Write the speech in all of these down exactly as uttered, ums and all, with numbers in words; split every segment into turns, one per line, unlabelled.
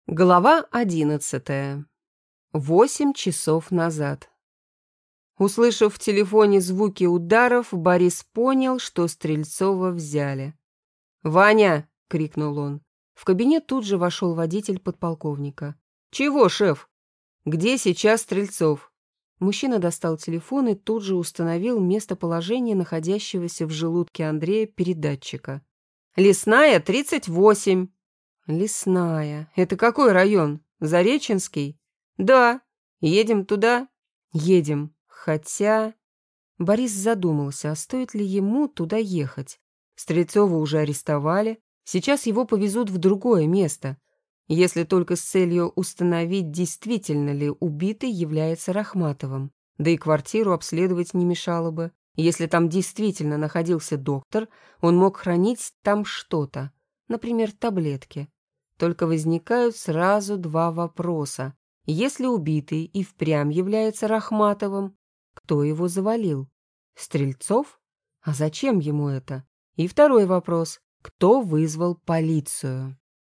Глава одиннадцатая. Восемь часов назад. Услышав в телефоне звуки ударов, Борис понял, что Стрельцова взяли. «Ваня!» — крикнул он. В кабинет тут же вошел водитель подполковника. «Чего, шеф? Где сейчас Стрельцов?» Мужчина достал телефон и тут же установил местоположение находящегося в желудке Андрея передатчика. «Лесная, тридцать восемь». «Лесная. Это какой район? Зареченский?» «Да. Едем туда?» «Едем. Хотя...» Борис задумался, а стоит ли ему туда ехать. Стрельцова уже арестовали. Сейчас его повезут в другое место. Если только с целью установить, действительно ли убитый является Рахматовым. Да и квартиру обследовать не мешало бы. Если там действительно находился доктор, он мог хранить там что-то. Например, таблетки. Только возникают сразу два вопроса. Если убитый и впрямь является Рахматовым, кто его завалил? Стрельцов? А зачем ему это? И второй вопрос. Кто вызвал полицию?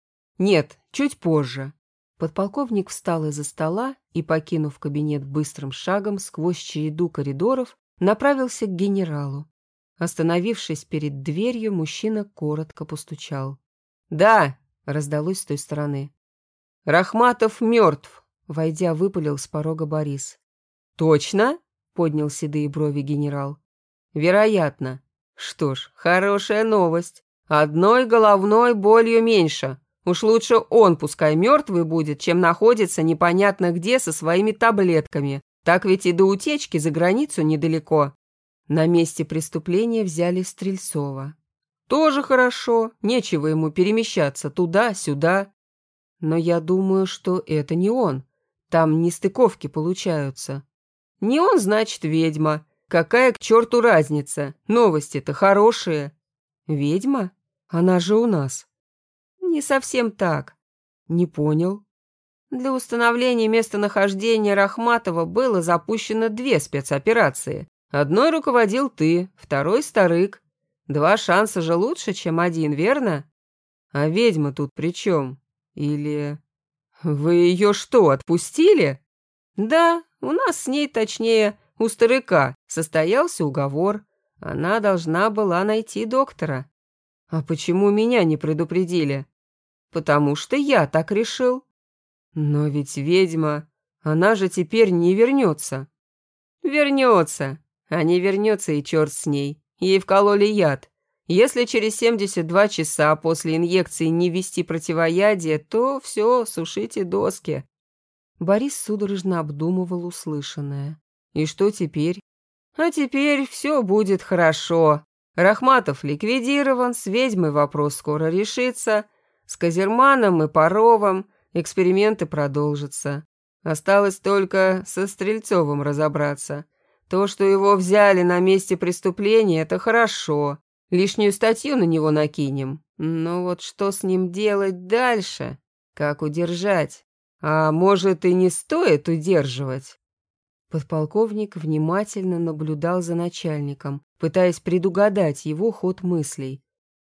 Нет, чуть позже. Подполковник встал из-за стола и, покинув кабинет быстрым шагом сквозь череду коридоров, направился к генералу. Остановившись перед дверью, мужчина коротко постучал. «Да!» — раздалось с той стороны. «Рахматов мертв!» — войдя, выпалил с порога Борис. «Точно?» — поднял седые брови генерал. «Вероятно. Что ж, хорошая новость. Одной головной болью меньше. Уж лучше он пускай мертвый будет, чем находится непонятно где со своими таблетками. Так ведь и до утечки за границу недалеко». На месте преступления взяли Стрельцова. «Тоже хорошо, нечего ему перемещаться туда-сюда. Но я думаю, что это не он. Там нестыковки получаются. Не он, значит, ведьма. Какая к черту разница? Новости-то хорошие». «Ведьма? Она же у нас». «Не совсем так». «Не понял». Для установления местонахождения Рахматова было запущено две спецоперации. Одной руководил ты, второй — Старык. Два шанса же лучше, чем один, верно? А ведьма тут при чем? Или... Вы ее что, отпустили? Да, у нас с ней, точнее, у Старыка, состоялся уговор. Она должна была найти доктора. А почему меня не предупредили? Потому что я так решил. Но ведь ведьма, она же теперь не вернется. Вернется. А не вернется и черт с ней. Ей вкололи яд. Если через семьдесят два часа после инъекции не ввести противоядие, то все, сушите доски. Борис судорожно обдумывал услышанное. И что теперь? А теперь все будет хорошо. Рахматов ликвидирован, с ведьмой вопрос скоро решится. С Козерманом и Паровым эксперименты продолжатся. Осталось только со Стрельцовым разобраться. То, что его взяли на месте преступления, это хорошо. Лишнюю статью на него накинем. Но вот что с ним делать дальше? Как удержать? А может, и не стоит удерживать? Подполковник внимательно наблюдал за начальником, пытаясь предугадать его ход мыслей.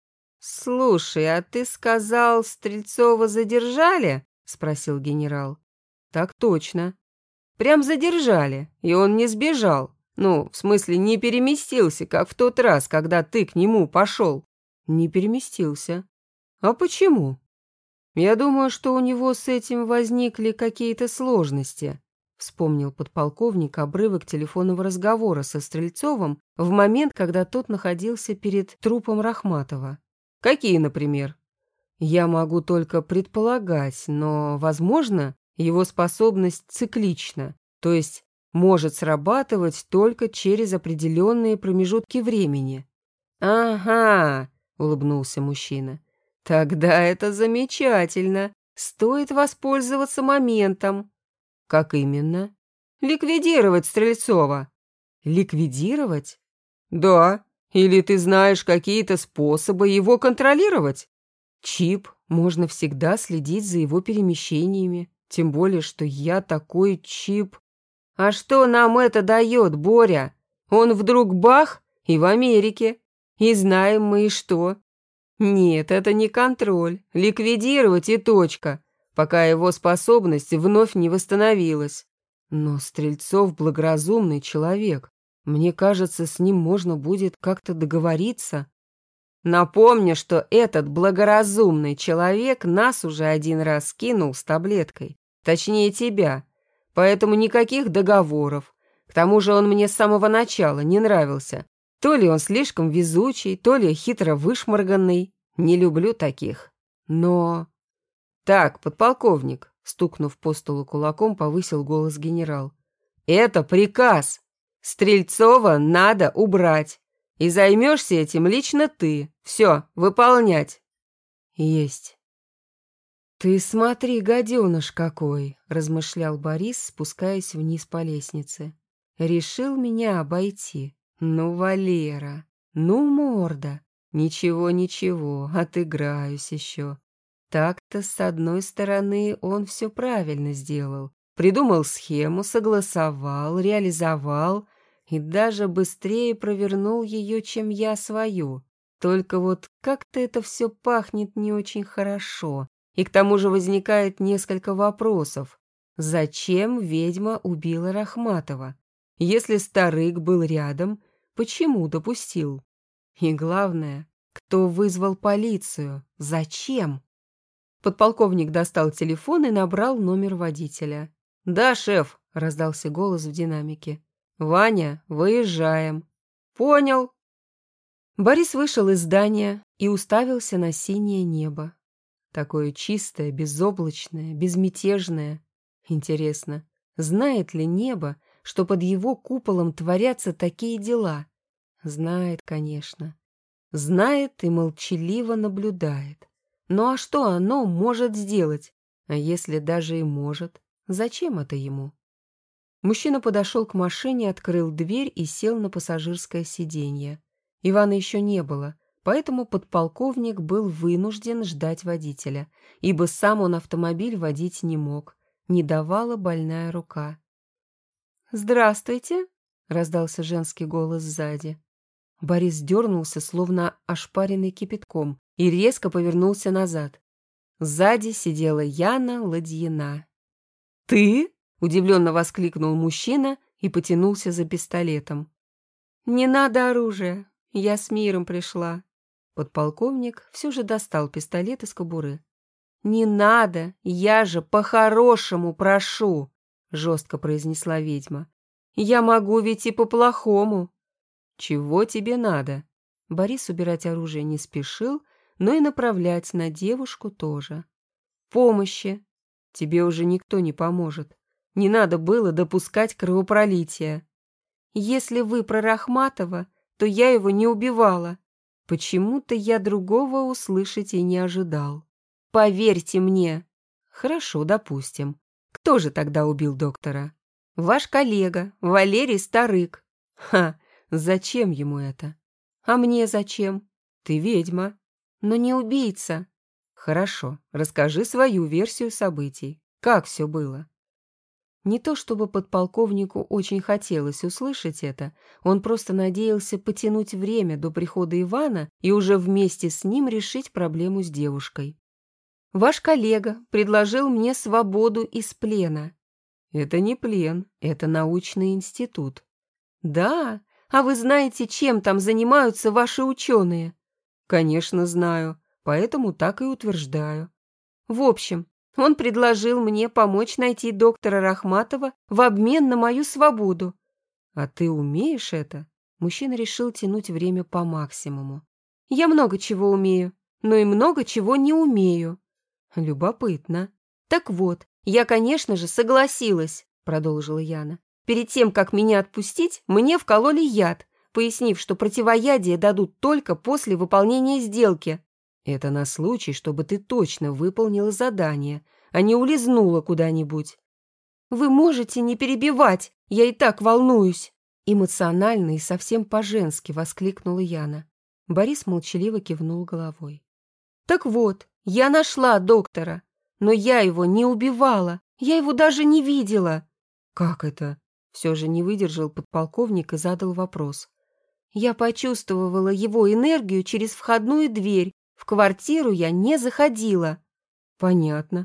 «Слушай, а ты сказал, Стрельцова задержали?» — спросил генерал. «Так точно. Прям задержали, и он не сбежал. Ну, в смысле, не переместился, как в тот раз, когда ты к нему пошел». «Не переместился. А почему?» «Я думаю, что у него с этим возникли какие-то сложности», — вспомнил подполковник обрывок телефонного разговора со Стрельцовым в момент, когда тот находился перед трупом Рахматова. «Какие, например?» «Я могу только предполагать, но, возможно, его способность циклична, то есть может срабатывать только через определенные промежутки времени». «Ага», — улыбнулся мужчина, — «тогда это замечательно. Стоит воспользоваться моментом». «Как именно?» «Ликвидировать Стрельцова». «Ликвидировать?» «Да. Или ты знаешь какие-то способы его контролировать?» «Чип. Можно всегда следить за его перемещениями. Тем более, что я такой чип». «А что нам это дает, Боря? Он вдруг бах и в Америке. И знаем мы и что. Нет, это не контроль. Ликвидировать и точка. пока его способность вновь не восстановилась. Но Стрельцов благоразумный человек. Мне кажется, с ним можно будет как-то договориться. Напомню, что этот благоразумный человек нас уже один раз кинул с таблеткой. Точнее, тебя. Поэтому никаких договоров. К тому же он мне с самого начала не нравился. То ли он слишком везучий, то ли хитро вышморганный. Не люблю таких. Но... Так, подполковник, стукнув по столу кулаком, повысил голос генерал. Это приказ. Стрельцова надо убрать. И займешься этим лично ты. Все, выполнять. Есть. Ты смотри, гаденыш какой, размышлял Борис, спускаясь вниз по лестнице. Решил меня обойти. Ну, Валера, ну, морда. Ничего, ничего, отыграюсь еще. Так-то, с одной стороны, он все правильно сделал. Придумал схему, согласовал, реализовал и даже быстрее провернул ее, чем я свою. Только вот как-то это все пахнет не очень хорошо. И к тому же возникает несколько вопросов. Зачем ведьма убила Рахматова? Если Старык был рядом, почему допустил? И главное, кто вызвал полицию? Зачем? Подполковник достал телефон и набрал номер водителя. «Да, шеф», — раздался голос в динамике. «Ваня, выезжаем». «Понял». Борис вышел из здания и уставился на синее небо. Такое чистое, безоблачное, безмятежное. Интересно, знает ли небо, что под его куполом творятся такие дела? Знает, конечно. Знает и молчаливо наблюдает. Ну а что оно может сделать? А если даже и может, зачем это ему? Мужчина подошел к машине, открыл дверь и сел на пассажирское сиденье. Ивана еще не было, поэтому подполковник был вынужден ждать водителя, ибо сам он автомобиль водить не мог, не давала больная рука. «Здравствуйте!» — раздался женский голос сзади. Борис дернулся, словно ошпаренный кипятком, и резко повернулся назад. Сзади сидела Яна Ладьина. «Ты?» — удивленно воскликнул мужчина и потянулся за пистолетом. «Не надо оружия, я с миром пришла». Подполковник все же достал пистолет из кобуры. «Не надо, я же по-хорошему прошу», — жестко произнесла ведьма. «Я могу ведь и по-плохому». «Чего тебе надо?» Борис убирать оружие не спешил, но и направлять на девушку тоже. «Помощи. Тебе уже никто не поможет. Не надо было допускать кровопролития. Если вы про Рахматова, то я его не убивала. Почему-то я другого услышать и не ожидал. Поверьте мне». «Хорошо, допустим. Кто же тогда убил доктора?» «Ваш коллега, Валерий Старык». «Ха! Зачем ему это?» «А мне зачем? Ты ведьма, но не убийца». «Хорошо, расскажи свою версию событий. Как все было?» Не то чтобы подполковнику очень хотелось услышать это, он просто надеялся потянуть время до прихода Ивана и уже вместе с ним решить проблему с девушкой. «Ваш коллега предложил мне свободу из плена». «Это не плен, это научный институт». «Да? А вы знаете, чем там занимаются ваши ученые?» «Конечно, знаю, поэтому так и утверждаю». «В общем, он предложил мне помочь найти доктора Рахматова в обмен на мою свободу». «А ты умеешь это?» Мужчина решил тянуть время по максимуму. «Я много чего умею, но и много чего не умею». «Любопытно». «Так вот, я, конечно же, согласилась», — продолжила Яна. «Перед тем, как меня отпустить, мне вкололи яд, пояснив, что противоядие дадут только после выполнения сделки». «Это на случай, чтобы ты точно выполнила задание, а не улизнула куда-нибудь». «Вы можете не перебивать, я и так волнуюсь!» Эмоционально и совсем по-женски воскликнула Яна. Борис молчаливо кивнул головой. «Так вот, я нашла доктора, но я его не убивала, я его даже не видела». «Как это?» Все же не выдержал подполковник и задал вопрос. «Я почувствовала его энергию через входную дверь. В квартиру я не заходила». «Понятно.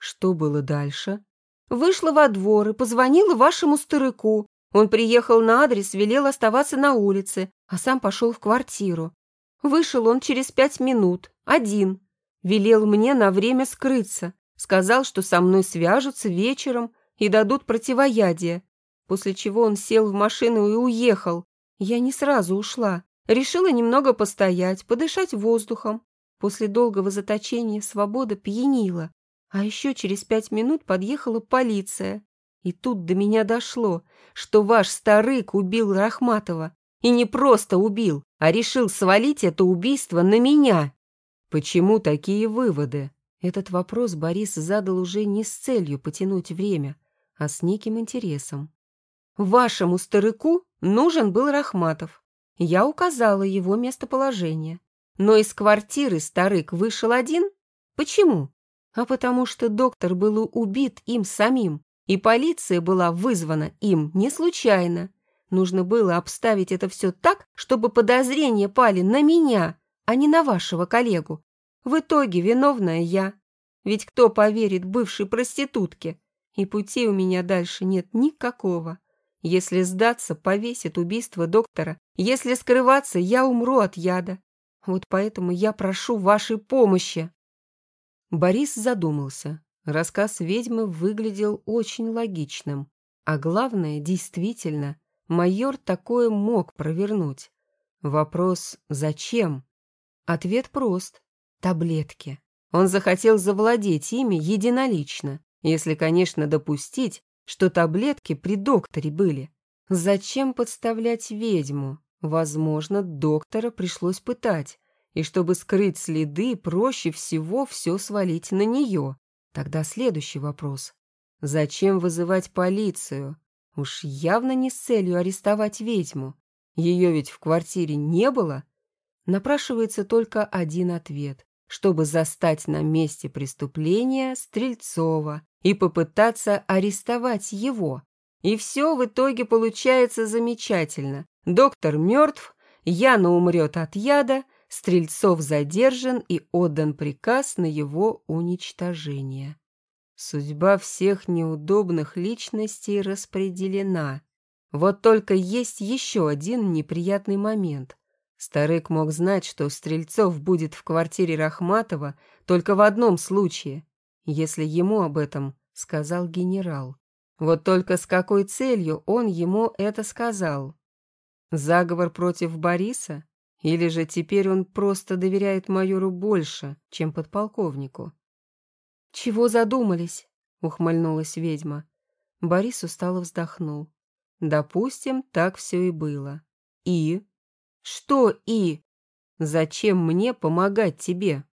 Что было дальше? Вышла во двор и позвонила вашему старыку. Он приехал на адрес, велел оставаться на улице, а сам пошел в квартиру. Вышел он через пять минут, один. Велел мне на время скрыться. Сказал, что со мной свяжутся вечером и дадут противоядие. После чего он сел в машину и уехал. Я не сразу ушла. Решила немного постоять, подышать воздухом. После долгого заточения свобода пьянила. А еще через пять минут подъехала полиция. И тут до меня дошло, что ваш старык убил Рахматова. И не просто убил, а решил свалить это убийство на меня. Почему такие выводы? Этот вопрос Борис задал уже не с целью потянуть время, а с неким интересом. Вашему старыку нужен был Рахматов. Я указала его местоположение. Но из квартиры старык вышел один? Почему? А потому что доктор был убит им самим, и полиция была вызвана им не случайно. Нужно было обставить это все так, чтобы подозрения пали на меня, а не на вашего коллегу. В итоге виновная я. Ведь кто поверит бывшей проститутке? И пути у меня дальше нет никакого. Если сдаться, повесит убийство доктора. Если скрываться, я умру от яда. Вот поэтому я прошу вашей помощи. Борис задумался. Рассказ ведьмы выглядел очень логичным. А главное, действительно, майор такое мог провернуть. Вопрос «зачем?» Ответ прост. Таблетки. Он захотел завладеть ими единолично, если, конечно, допустить, что таблетки при докторе были. Зачем подставлять ведьму? Возможно, доктора пришлось пытать, и чтобы скрыть следы, проще всего все свалить на нее. Тогда следующий вопрос. Зачем вызывать полицию? Уж явно не с целью арестовать ведьму. Ее ведь в квартире не было. Напрашивается только один ответ, чтобы застать на месте преступления Стрельцова и попытаться арестовать его. И все в итоге получается замечательно. Доктор мертв, Яна умрет от яда, Стрельцов задержан и отдан приказ на его уничтожение. Судьба всех неудобных личностей распределена. Вот только есть еще один неприятный момент. Старик мог знать, что Стрельцов будет в квартире Рахматова только в одном случае, если ему об этом сказал генерал. Вот только с какой целью он ему это сказал? Заговор против Бориса? Или же теперь он просто доверяет майору больше, чем подполковнику? «Чего задумались?» — ухмыльнулась ведьма. Борис устало вздохнул. «Допустим, так все и было. И?» «Что «и»? Зачем мне помогать тебе?»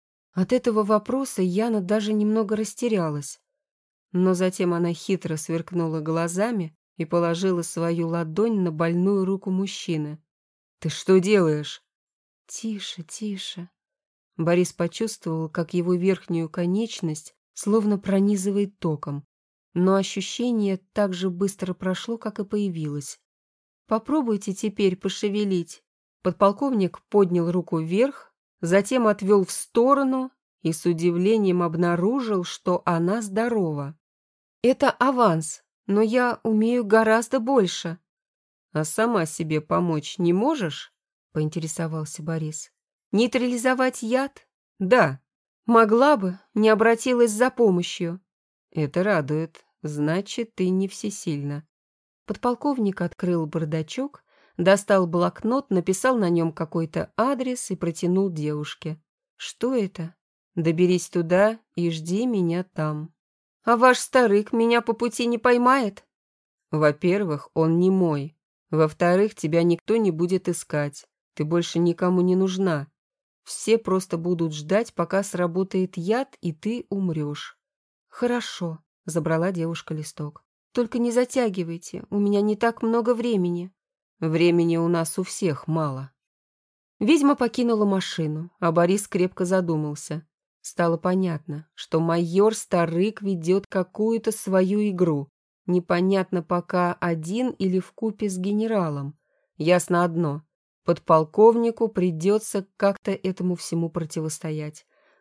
От этого вопроса Яна даже немного растерялась. Но затем она хитро сверкнула глазами и положила свою ладонь на больную руку мужчины. «Ты что делаешь?» «Тише, тише». Борис почувствовал, как его верхнюю конечность словно пронизывает током. Но ощущение так же быстро прошло, как и появилось. «Попробуйте теперь пошевелить». Подполковник поднял руку вверх, затем отвел в сторону и с удивлением обнаружил, что она здорова. «Это аванс, но я умею гораздо больше». «А сама себе помочь не можешь?» — поинтересовался Борис. «Нейтрализовать яд? Да. Могла бы, не обратилась за помощью». «Это радует. Значит, ты не всесильна». Подполковник открыл бардачок, достал блокнот, написал на нем какой-то адрес и протянул девушке. «Что это? Доберись туда и жди меня там». «А ваш старык меня по пути не поймает?» «Во-первых, он не мой. Во-вторых, тебя никто не будет искать. Ты больше никому не нужна. Все просто будут ждать, пока сработает яд, и ты умрешь». «Хорошо», — забрала девушка листок. «Только не затягивайте, у меня не так много времени». «Времени у нас у всех мало». Ведьма покинула машину, а Борис крепко задумался. Стало понятно, что майор Старык ведет какую-то свою игру. Непонятно пока один или вкупе с генералом. Ясно одно. Подполковнику придется как-то этому всему противостоять.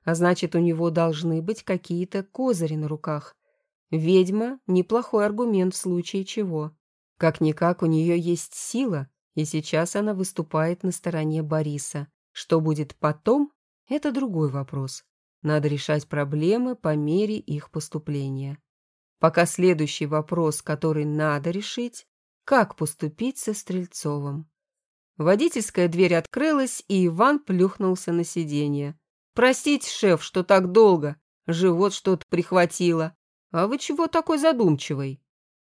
А значит, у него должны быть какие-то козыри на руках. Ведьма – неплохой аргумент в случае чего. Как-никак у нее есть сила, и сейчас она выступает на стороне Бориса. Что будет потом – это другой вопрос. Надо решать проблемы по мере их поступления. Пока следующий вопрос, который надо решить – как поступить со Стрельцовым. Водительская дверь открылась, и Иван плюхнулся на сиденье. «Простите, шеф, что так долго. Живот что-то прихватило. А вы чего такой задумчивый?»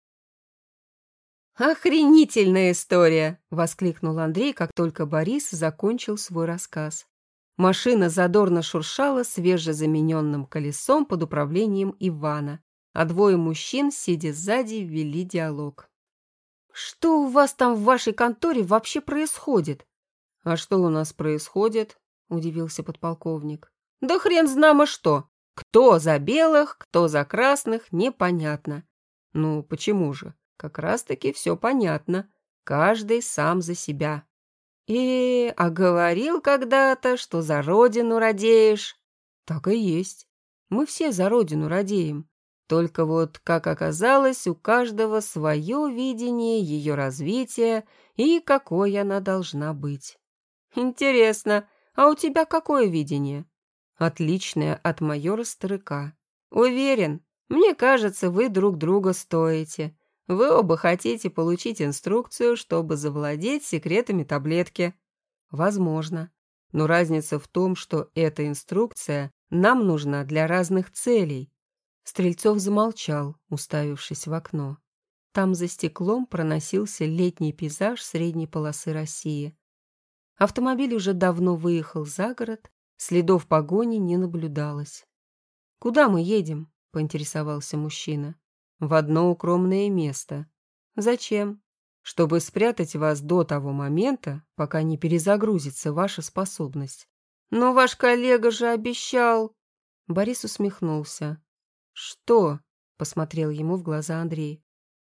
«Охренительная история!» — воскликнул Андрей, как только Борис закончил свой рассказ. Машина задорно шуршала свежезамененным колесом под управлением Ивана, а двое мужчин, сидя сзади, вели диалог. «Что у вас там в вашей конторе вообще происходит?» «А что у нас происходит?» — удивился подполковник. «Да хрен знамо что! Кто за белых, кто за красных, непонятно». «Ну, почему же? Как раз-таки все понятно. Каждый сам за себя». «И, а говорил когда-то, что за родину радеешь?» «Так и есть. Мы все за родину радеем. Только вот, как оказалось, у каждого свое видение ее развития и какой она должна быть». «Интересно, а у тебя какое видение?» «Отличное от майора Старыка. Уверен, мне кажется, вы друг друга стоите. Вы оба хотите получить инструкцию, чтобы завладеть секретами таблетки». «Возможно. Но разница в том, что эта инструкция нам нужна для разных целей». Стрельцов замолчал, уставившись в окно. Там за стеклом проносился летний пейзаж средней полосы России. Автомобиль уже давно выехал за город, следов погони не наблюдалось. «Куда мы едем?» — поинтересовался мужчина. «В одно укромное место». «Зачем?» «Чтобы спрятать вас до того момента, пока не перезагрузится ваша способность». «Но ваш коллега же обещал...» Борис усмехнулся. «Что?» — посмотрел ему в глаза Андрей.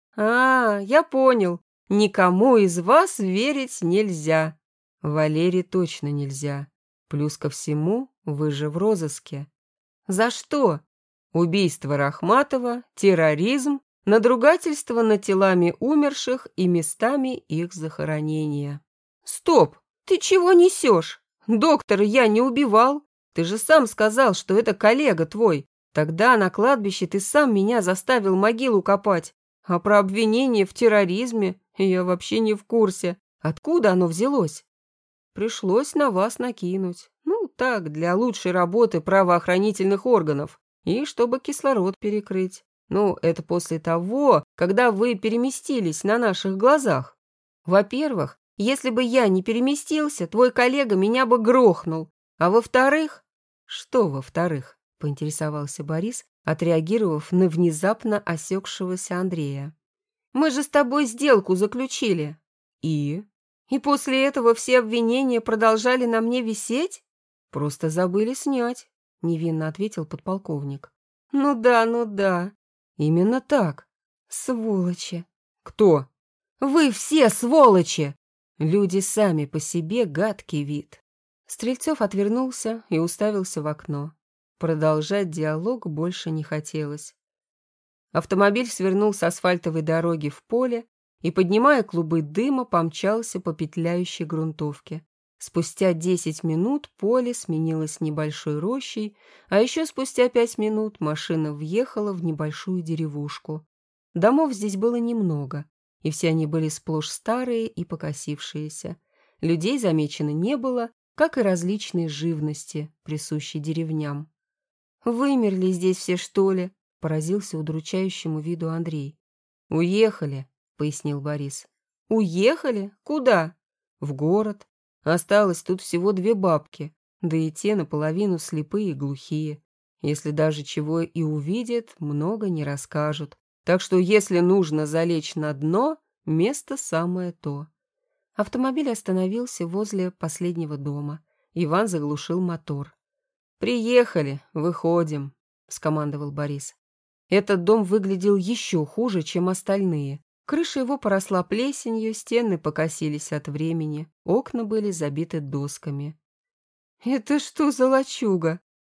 «А, я понял. Никому из вас верить нельзя». «Валере точно нельзя. Плюс ко всему, вы же в розыске». «За что?» «Убийство Рахматова, терроризм, надругательство над телами умерших и местами их захоронения». «Стоп! Ты чего несешь? Доктора я не убивал. Ты же сам сказал, что это коллега твой. Тогда на кладбище ты сам меня заставил могилу копать. А про обвинение в терроризме я вообще не в курсе. Откуда оно взялось?» «Пришлось на вас накинуть. Ну, так, для лучшей работы правоохранительных органов. И чтобы кислород перекрыть. Ну, это после того, когда вы переместились на наших глазах. Во-первых, если бы я не переместился, твой коллега меня бы грохнул. А во-вторых...» «Что во-вторых?» — поинтересовался Борис, отреагировав на внезапно осекшегося Андрея. «Мы же с тобой сделку заключили». «И?» «И после этого все обвинения продолжали на мне висеть?» «Просто забыли снять», — невинно ответил подполковник. «Ну да, ну да. Именно так. Сволочи». «Кто?» «Вы все сволочи!» «Люди сами по себе гадкий вид». Стрельцов отвернулся и уставился в окно. Продолжать диалог больше не хотелось. Автомобиль свернул с асфальтовой дороги в поле и, поднимая клубы дыма, помчался по петляющей грунтовке. Спустя десять минут поле сменилось небольшой рощей, а еще спустя пять минут машина въехала в небольшую деревушку. Домов здесь было немного, и все они были сплошь старые и покосившиеся. Людей замечено не было, как и различной живности, присущей деревням. «Вымерли здесь все, что ли?» — поразился удручающему виду Андрей. «Уехали», — пояснил Борис. «Уехали? Куда?» «В город. Осталось тут всего две бабки, да и те наполовину слепые и глухие. Если даже чего и увидят, много не расскажут. Так что если нужно залечь на дно, место самое то». Автомобиль остановился возле последнего дома. Иван заглушил мотор. «Приехали, выходим», — скомандовал Борис. Этот дом выглядел еще хуже, чем остальные. Крыша его поросла плесенью, стены покосились от времени, окна были забиты досками. «Это что за лачуга?»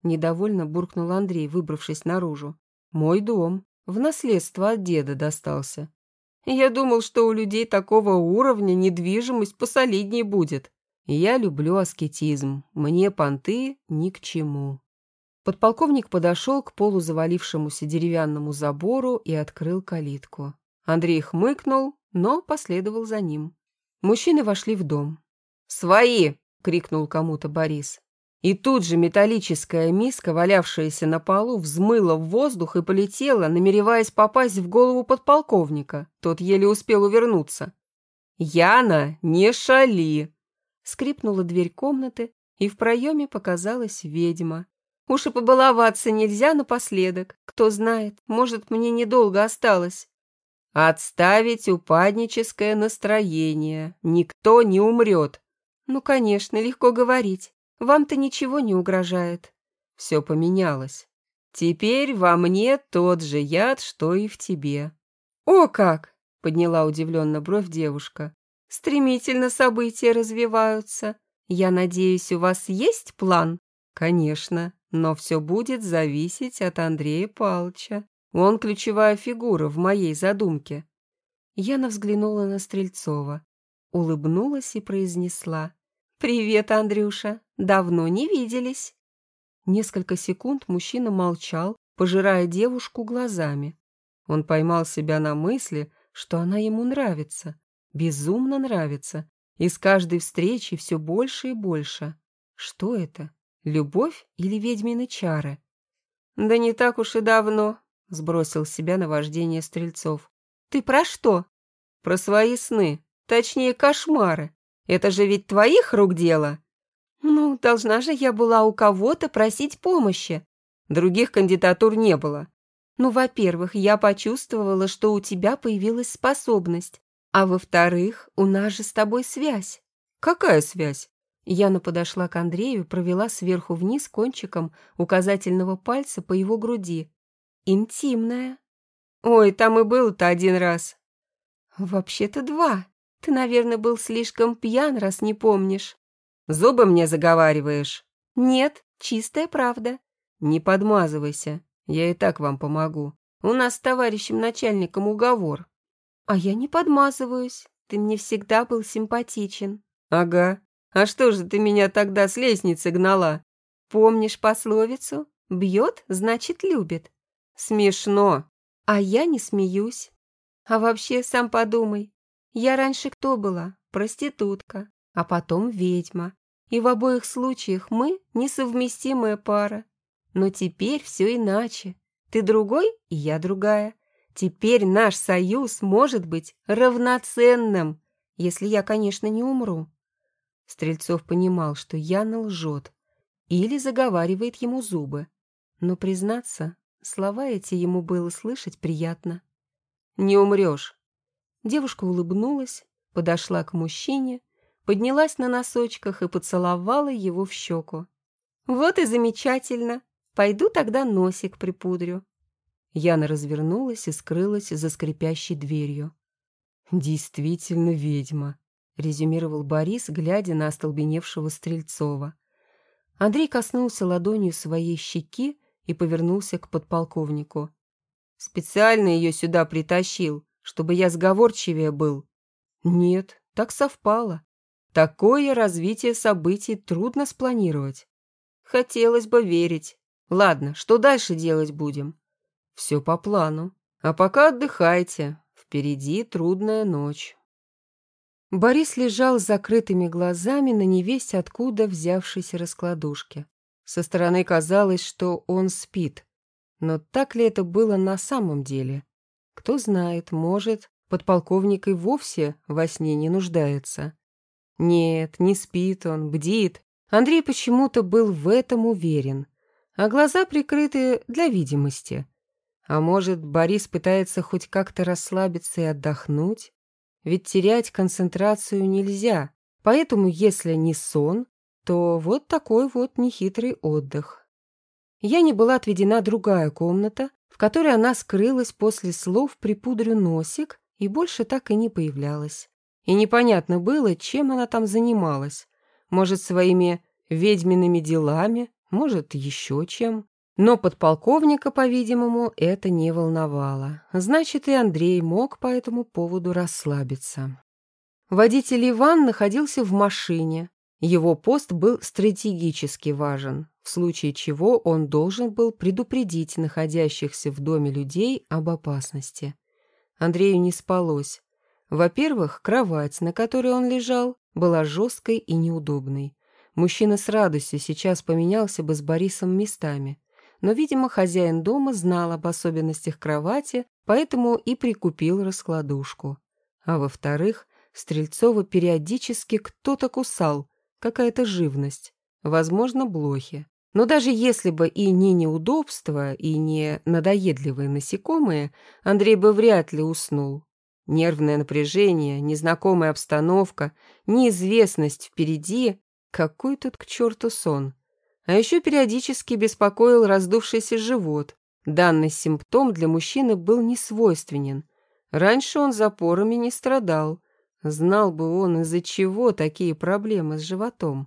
Недовольно буркнул Андрей, выбравшись наружу. «Мой дом. В наследство от деда достался. Я думал, что у людей такого уровня недвижимость посолиднее будет. Я люблю аскетизм. Мне понты ни к чему». Подполковник подошел к полузавалившемуся деревянному забору и открыл калитку. Андрей хмыкнул, но последовал за ним. Мужчины вошли в дом. «Свои!» — крикнул кому-то Борис. И тут же металлическая миска, валявшаяся на полу, взмыла в воздух и полетела, намереваясь попасть в голову подполковника. Тот еле успел увернуться. «Яна, не шали!» Скрипнула дверь комнаты, и в проеме показалась ведьма. Уж и побаловаться нельзя напоследок. Кто знает, может, мне недолго осталось. Отставить упадническое настроение. Никто не умрет. Ну, конечно, легко говорить. Вам-то ничего не угрожает. Все поменялось. Теперь во мне тот же яд, что и в тебе. О как! Подняла удивленно бровь девушка. Стремительно события развиваются. Я надеюсь, у вас есть план? Конечно. Но все будет зависеть от Андрея Павловича. Он ключевая фигура в моей задумке. Яна взглянула на Стрельцова, улыбнулась и произнесла: «Привет, Андрюша, давно не виделись». Несколько секунд мужчина молчал, пожирая девушку глазами. Он поймал себя на мысли, что она ему нравится, безумно нравится, и с каждой встречи все больше и больше. Что это? Любовь или ведьмины чары? Да не так уж и давно, сбросил с себя наваждение Стрельцов. Ты про что? Про свои сны, точнее кошмары. Это же ведь твоих рук дело. Ну, должна же я была у кого-то просить помощи. Других кандидатур не было. Ну, во-первых, я почувствовала, что у тебя появилась способность. А во-вторых, у нас же с тобой связь. Какая связь? Яна подошла к Андрею и провела сверху вниз кончиком указательного пальца по его груди. Интимная. Ой, там и был-то один раз. Вообще-то два. Ты, наверное, был слишком пьян, раз не помнишь. Зубы мне заговариваешь? Нет, чистая правда. Не подмазывайся, я и так вам помогу. У нас с товарищем начальником уговор. А я не подмазываюсь, ты мне всегда был симпатичен. Ага. А что же ты меня тогда с лестницы гнала? Помнишь пословицу? Бьет, значит, любит. Смешно. А я не смеюсь. А вообще, сам подумай. Я раньше кто была? Проститутка. А потом ведьма. И в обоих случаях мы несовместимая пара. Но теперь все иначе. Ты другой, и я другая. Теперь наш союз может быть равноценным, если я, конечно, не умру. Стрельцов понимал, что Яна лжет или заговаривает ему зубы. Но, признаться, слова эти ему было слышать приятно. «Не умрешь». Девушка улыбнулась, подошла к мужчине, поднялась на носочках и поцеловала его в щеку. «Вот и замечательно. Пойду тогда носик припудрю». Яна развернулась и скрылась за скрипящей дверью. «Действительно ведьма», — резюмировал Борис, глядя на остолбеневшего Стрельцова. Андрей коснулся ладонью своей щеки и повернулся к подполковнику. «Специально ее сюда притащил, чтобы я сговорчивее был». «Нет, так совпало. Такое развитие событий трудно спланировать». «Хотелось бы верить. Ладно, что дальше делать будем?» «Все по плану. А пока отдыхайте. Впереди трудная ночь». Борис лежал с закрытыми глазами на невесть откуда взявшейся раскладушке. Со стороны казалось, что он спит. Но так ли это было на самом деле? Кто знает, может, подполковник и вовсе во сне не нуждается. Нет, не спит он, бдит. Андрей почему-то был в этом уверен. А глаза прикрыты для видимости. А может, Борис пытается хоть как-то расслабиться и отдохнуть? Ведь терять концентрацию нельзя. Поэтому, если не сон, то вот такой вот нехитрый отдых. Яне была отведена другая комната, в которой она скрылась после слов «припудрю носик» и больше так и не появлялась. И непонятно было, чем она там занималась. Может, своими ведьмиными делами, может, еще чем. Но подполковника, по-видимому, это не волновало. Значит, и Андрей мог по этому поводу расслабиться. Водитель Иван находился в машине. Его пост был стратегически важен, в случае чего он должен был предупредить находящихся в доме людей об опасности. Андрею не спалось. Во-первых, кровать, на которой он лежал, была жесткой и неудобной. Мужчина с радостью сейчас поменялся бы с Борисом местами. Но, видимо, хозяин дома знал об особенностях кровати, поэтому и прикупил раскладушку. А во-вторых, Стрельцова периодически кто-то кусал, какая-то живность, возможно, блохи. Но даже если бы и не неудобства, и не надоедливые насекомые, Андрей бы вряд ли уснул. Нервное напряжение, незнакомая обстановка, неизвестность впереди. Какой тут к черту сон? А еще периодически беспокоил раздувшийся живот. Данный симптом для мужчины был несвойственен. Раньше он запорами не страдал. Знал бы он, из-за чего такие проблемы с животом.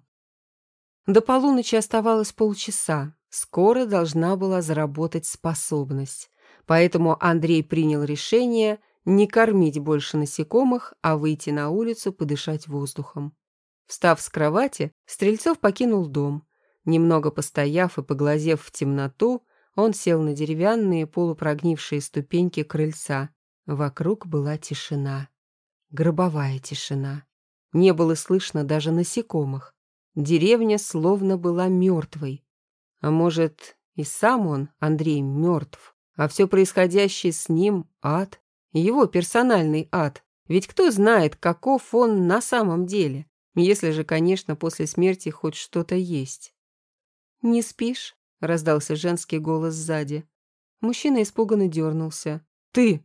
До полуночи оставалось полчаса. Скоро должна была заработать способность. Поэтому Андрей принял решение не кормить больше насекомых, а выйти на улицу подышать воздухом. Встав с кровати, Стрельцов покинул дом. Немного постояв и поглазев в темноту, он сел на деревянные полупрогнившие ступеньки крыльца. Вокруг была тишина. Гробовая тишина. Не было слышно даже насекомых. Деревня словно была мертвой. А может, и сам он, Андрей, мертв, а все происходящее с ним — ад, его персональный ад. Ведь кто знает, каков он на самом деле, если же, конечно, после смерти хоть что-то есть. «Не спишь?» — раздался женский голос сзади. Мужчина испуганно дернулся. «Ты!»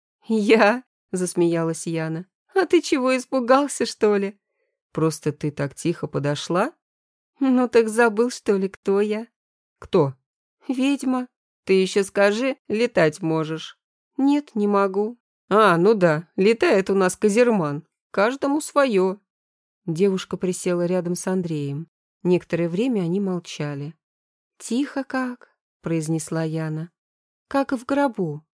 «Я?» — засмеялась Яна. «А ты чего, испугался, что ли?» «Просто ты так тихо подошла?» «Ну так забыл, что ли, кто я?» «Кто?» «Ведьма. Ты еще скажи, летать можешь». «Нет, не могу». «А, ну да, летает у нас Козерман. Каждому свое». Девушка присела рядом с Андреем. Некоторое время они молчали. «Тихо как», — произнесла Яна. «Как в гробу».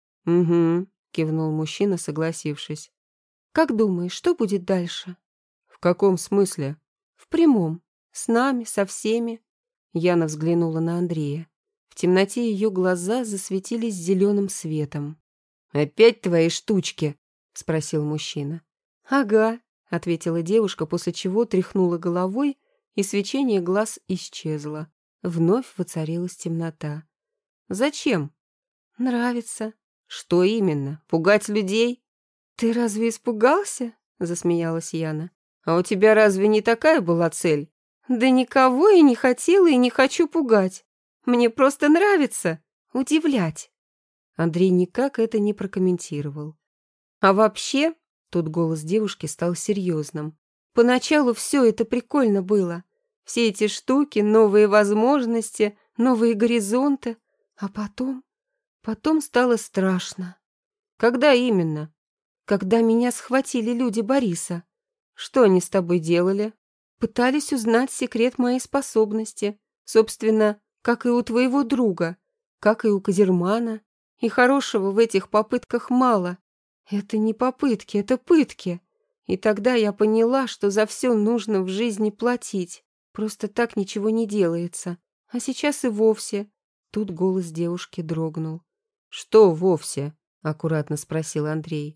«Угу», — кивнул мужчина, согласившись. «Как думаешь, что будет дальше?» «В каком смысле?» «В прямом. С нами, со всеми». Яна взглянула на Андрея. В темноте ее глаза засветились зеленым светом. «Опять твои штучки?» — спросил мужчина. «Ага», — ответила девушка, после чего тряхнула головой, и свечение глаз исчезло. Вновь воцарилась темнота. «Зачем?» «Нравится». «Что именно? Пугать людей?» «Ты разве испугался?» — засмеялась Яна. «А у тебя разве не такая была цель?» «Да никого я не хотела и не хочу пугать. Мне просто нравится удивлять». Андрей никак это не прокомментировал. «А вообще...» — тут голос девушки стал серьезным. «Поначалу все это прикольно было. Все эти штуки, новые возможности, новые горизонты. А потом... потом стало страшно». «Когда именно?» «Когда меня схватили люди Бориса». «Что они с тобой делали?» «Пытались узнать секрет моей способности. Собственно, как и у твоего друга, как и у Козермана. И хорошего в этих попытках мало. Это не попытки, это пытки. И тогда я поняла, что за все нужно в жизни платить. Просто так ничего не делается. А сейчас и вовсе...» Тут голос девушки дрогнул. «Что вовсе?» — аккуратно спросил Андрей.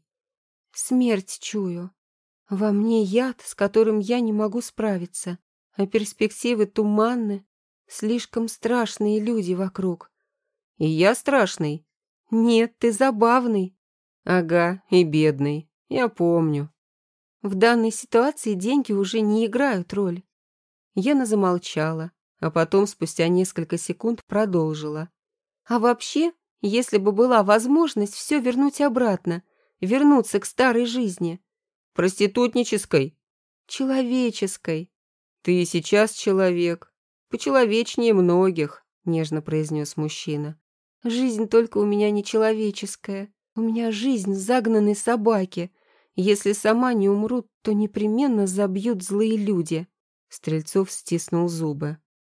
«Смерть чую. Во мне яд, с которым я не могу справиться. А перспективы туманны. Слишком страшные люди вокруг». «И я страшный?» «Нет, ты забавный». «Ага, и бедный. Я помню». «В данной ситуации деньги уже не играют роль». Яна замолчала, а потом спустя несколько секунд продолжила. «А вообще, если бы была возможность все вернуть обратно, вернуться к старой жизни». «Проститутнической?» «Человеческой». «Ты сейчас человек. Почеловечнее многих», — нежно произнес мужчина. «Жизнь только у меня не человеческая. У меня жизнь загнанной собаки. Если сама не умру, то непременно забьют злые люди». Стрельцов стиснул зубы.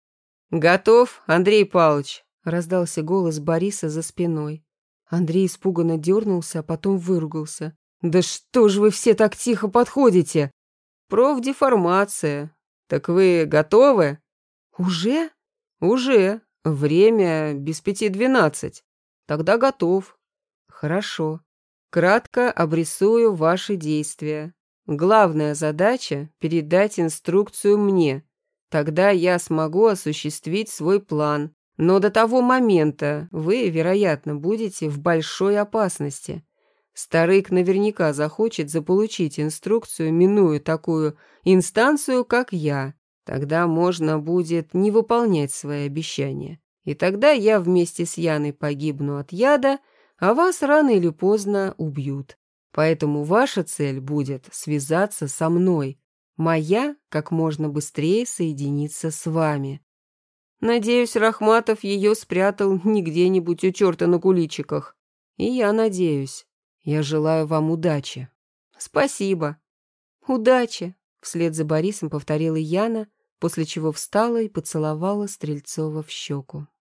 «Готов, Андрей Павлович?» — раздался голос Бориса за спиной. Андрей испуганно дернулся, а потом выругался. «Да что ж вы все так тихо подходите?» «Профдеформация. Так вы готовы?» «Уже?» «Уже. Время без пяти двенадцать. Тогда готов». «Хорошо. Кратко обрисую ваши действия. Главная задача — передать инструкцию мне. Тогда я смогу осуществить свой план. Но до того момента вы, вероятно, будете в большой опасности. Старик наверняка захочет заполучить инструкцию, минуя такую инстанцию, как я. Тогда можно будет не выполнять свои обещания. И тогда я вместе с Яной погибну от яда, а вас рано или поздно убьют. Поэтому ваша цель будет связаться со мной. Моя — как можно быстрее соединиться с вами. Надеюсь, Рахматов ее спрятал не где-нибудь у черта на куличиках. И я надеюсь. Я желаю вам удачи». «Спасибо». «Удачи», — вслед за Борисом повторила Яна, после чего встала и поцеловала Стрельцова в щеку.